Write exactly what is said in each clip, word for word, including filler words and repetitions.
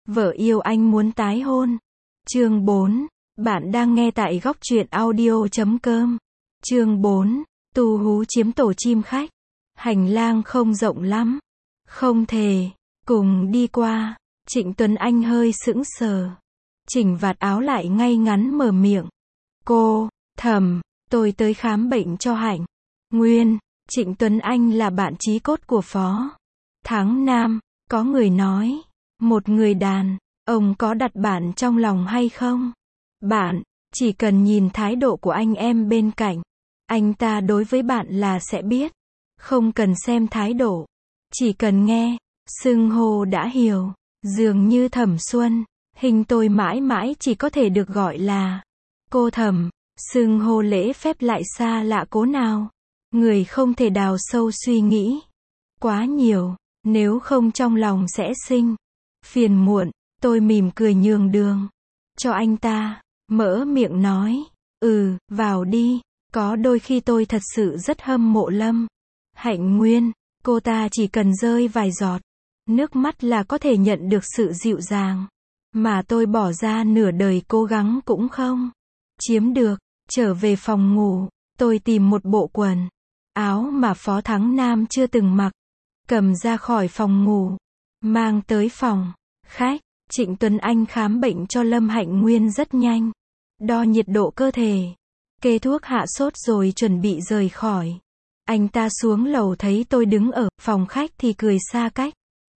Vợ yêu anh muốn tái hôn. Chương bốn. Bạn đang nghe tại góc truyện audio chấm com. Chương bốn. Tu hú chiếm tổ chim khách. Hành lang không rộng lắm. Không thề. Cùng đi qua. Trịnh Tuấn Anh hơi sững sờ. Chỉnh vạt áo lại ngay ngắn mở miệng. Cô, Thẩm, tôi tới khám bệnh cho Hạnh Nguyên. Trịnh Tuấn Anh là bạn chí cốt của Phó Thắng Nam. Có người nói, một người đàn, ông có đặt bạn trong lòng hay không? Bạn, chỉ cần nhìn thái độ của anh em bên cạnh, anh ta đối với bạn là sẽ biết. Không cần xem thái độ, chỉ cần nghe, xưng hô đã hiểu. Dường như Thẩm Xuân, hình tôi mãi mãi chỉ có thể được gọi là cô Thẩm. Xưng hô lễ phép lại xa lạ cố nào. Người không thể đào sâu suy nghĩ quá nhiều, nếu không trong lòng sẽ sinh phiền muộn. Tôi mỉm cười nhường đường cho anh ta, mở miệng nói, ừ, vào đi. Có đôi khi tôi thật sự rất hâm mộ Lâm Hạnh Nguyên. Cô ta chỉ cần rơi vài giọt nước mắt là có thể nhận được sự dịu dàng mà tôi bỏ ra nửa đời cố gắng cũng không chiếm được. Trở về phòng ngủ, tôi tìm một bộ quần áo mà Phó Thắng Nam chưa từng mặc, cầm ra khỏi phòng ngủ, mang tới phòng khách. Trịnh Tuấn Anh khám bệnh cho Lâm Hạnh Nguyên rất nhanh, đo nhiệt độ cơ thể, kê thuốc hạ sốt rồi chuẩn bị rời khỏi. Anh ta xuống lầu thấy tôi đứng ở phòng khách thì cười xa cách.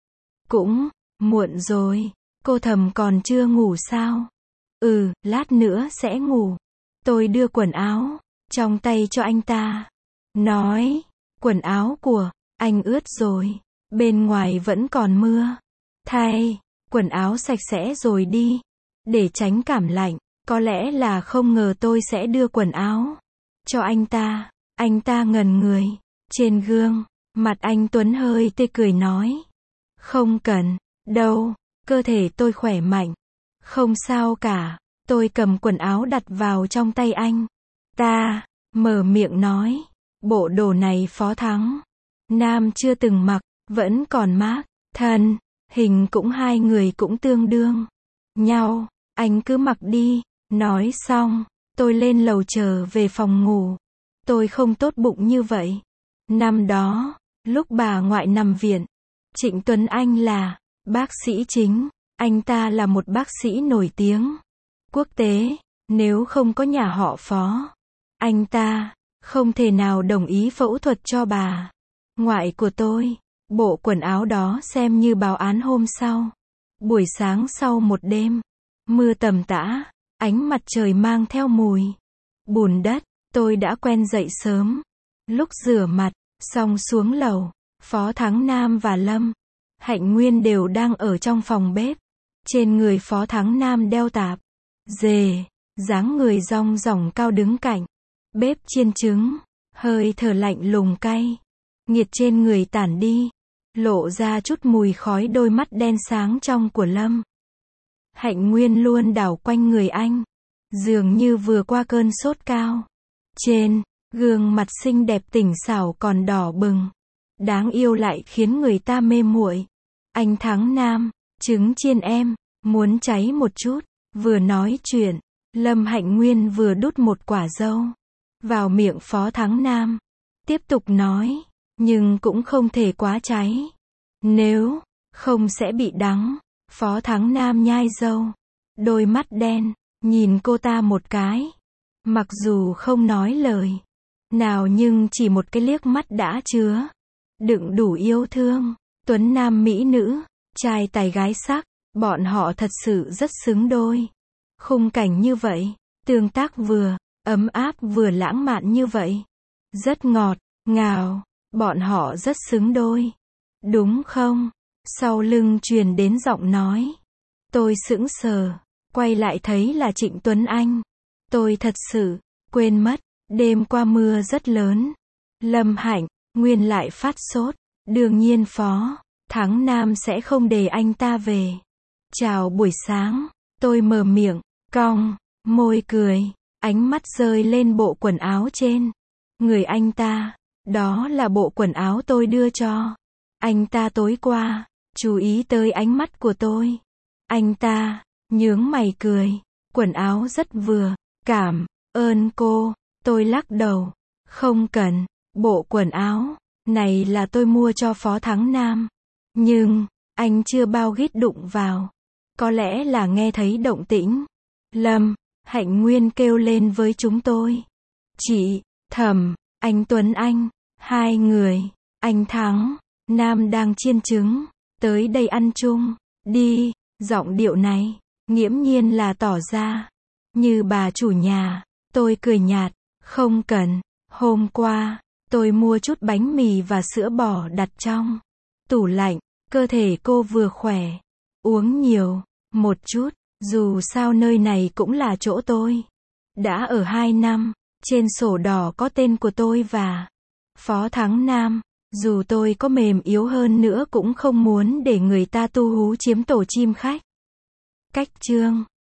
Cũng muộn rồi, cô Thẩm còn chưa ngủ sao? Ừ, lát nữa sẽ ngủ. Tôi đưa quần áo trong tay cho anh ta, nói, quần áo của anh ướt rồi, bên ngoài vẫn còn mưa. Thay quần áo sạch sẽ rồi đi, để tránh cảm lạnh. Có lẽ là không ngờ tôi sẽ đưa quần áo cho anh ta. Anh ta ngẩn người. Trên gương mặt anh Tuấn hơi tươi cười nói, không cần đâu, cơ thể tôi khỏe mạnh, không sao cả. Tôi cầm quần áo đặt vào trong tay anh ta, mở miệng nói, bộ đồ này Phó Thắng Nam chưa từng mặc, vẫn còn mát, thân hình cũng hai người cũng tương đương nhau, anh cứ mặc đi. Nói xong, tôi lên lầu trở về phòng ngủ. Tôi không tốt bụng như vậy. Năm đó, lúc bà ngoại nằm viện, Trịnh Tuấn Anh là bác sĩ chính. Anh ta là một bác sĩ nổi tiếng quốc tế. Nếu không có nhà họ Phó, anh ta không thể nào đồng ý phẫu thuật cho bà ngoại của tôi. Bộ quần áo đó xem như báo án hôm sau. Buổi sáng sau một đêm mưa tầm tã, ánh mặt trời mang theo mùi bùn đất, tôi đã quen dậy sớm. Lúc rửa mặt xong xuống lầu, Phó Thắng Nam và Lâm Hạnh Nguyên đều đang ở trong phòng bếp. Trên người Phó Thắng Nam đeo tạp dề, dáng người rong ròng cao đứng cạnh bếp chiên trứng, hơi thở lạnh lùng cay nghiệt trên người tản đi, lộ ra chút mùi khói. Đôi mắt đen sáng trong của Lâm Hạnh Nguyên luôn đảo quanh người anh, dường như vừa qua cơn sốt cao. Trên gương mặt xinh đẹp tỉnh xảo còn đỏ bừng, đáng yêu lại khiến người ta mê muội. Anh Thắng Nam, trứng chiên em muốn cháy một chút. Vừa nói chuyện, Lâm Hạnh Nguyên vừa đút một quả dâu vào miệng Phó Thắng Nam, tiếp tục nói, nhưng cũng không thể quá cháy, nếu không sẽ bị đắng. Phó Thắng Nam nhai dâu, đôi mắt đen nhìn cô ta một cái, mặc dù không nói lời nào nhưng chỉ một cái liếc mắt đã chứa đựng đủ yêu thương. Tuấn nam mỹ nữ, trai tài gái sắc, bọn họ thật sự rất xứng đôi. Khung cảnh như vậy, tương tác vừa ấm áp vừa lãng mạn như vậy, rất ngọt ngào, bọn họ rất xứng đôi, đúng không? Sau lưng truyền đến giọng nói. Tôi sững sờ, quay lại thấy là Trịnh Tuấn Anh. Tôi thật sự quên mất, đêm qua mưa rất lớn, Lâm Hạnh Nguyên lại phát sốt. Đương nhiên Phó Thắng Nam sẽ không để anh ta về. Chào buổi sáng. Tôi mở miệng, cong môi cười, ánh mắt rơi lên bộ quần áo trên người anh ta. Đó là bộ quần áo tôi đưa cho anh ta tối qua. Chú ý tới ánh mắt của tôi. Anh ta, nhướng mày cười. Quần áo rất vừa. Cảm ơn cô. Tôi lắc đầu. Không cần. Bộ quần áo này là tôi mua cho Phó Thắng Nam. Nhưng, anh chưa bao ghít đụng vào. Có lẽ là nghe thấy động tĩnh. Lâm, Hạnh Nguyên kêu lên với chúng tôi. Chị, Thẩm, anh Tuấn Anh, hai người, anh Thắng, Nam đang chiên trứng, tới đây ăn chung, đi, giọng điệu này, nghiễm nhiên là tỏ ra, như bà chủ nhà. Tôi cười nhạt, không cần, hôm qua, tôi mua chút bánh mì và sữa bò đặt trong tủ lạnh, cơ thể cô vừa khỏe, uống nhiều, một chút, dù sao nơi này cũng là chỗ tôi. Đã ở hai năm, trên sổ đỏ có tên của tôi và Phó Thắng Nam, dù tôi có mềm yếu hơn nữa cũng không muốn để người ta tu hú chiếm tổ chim khách. Cách chương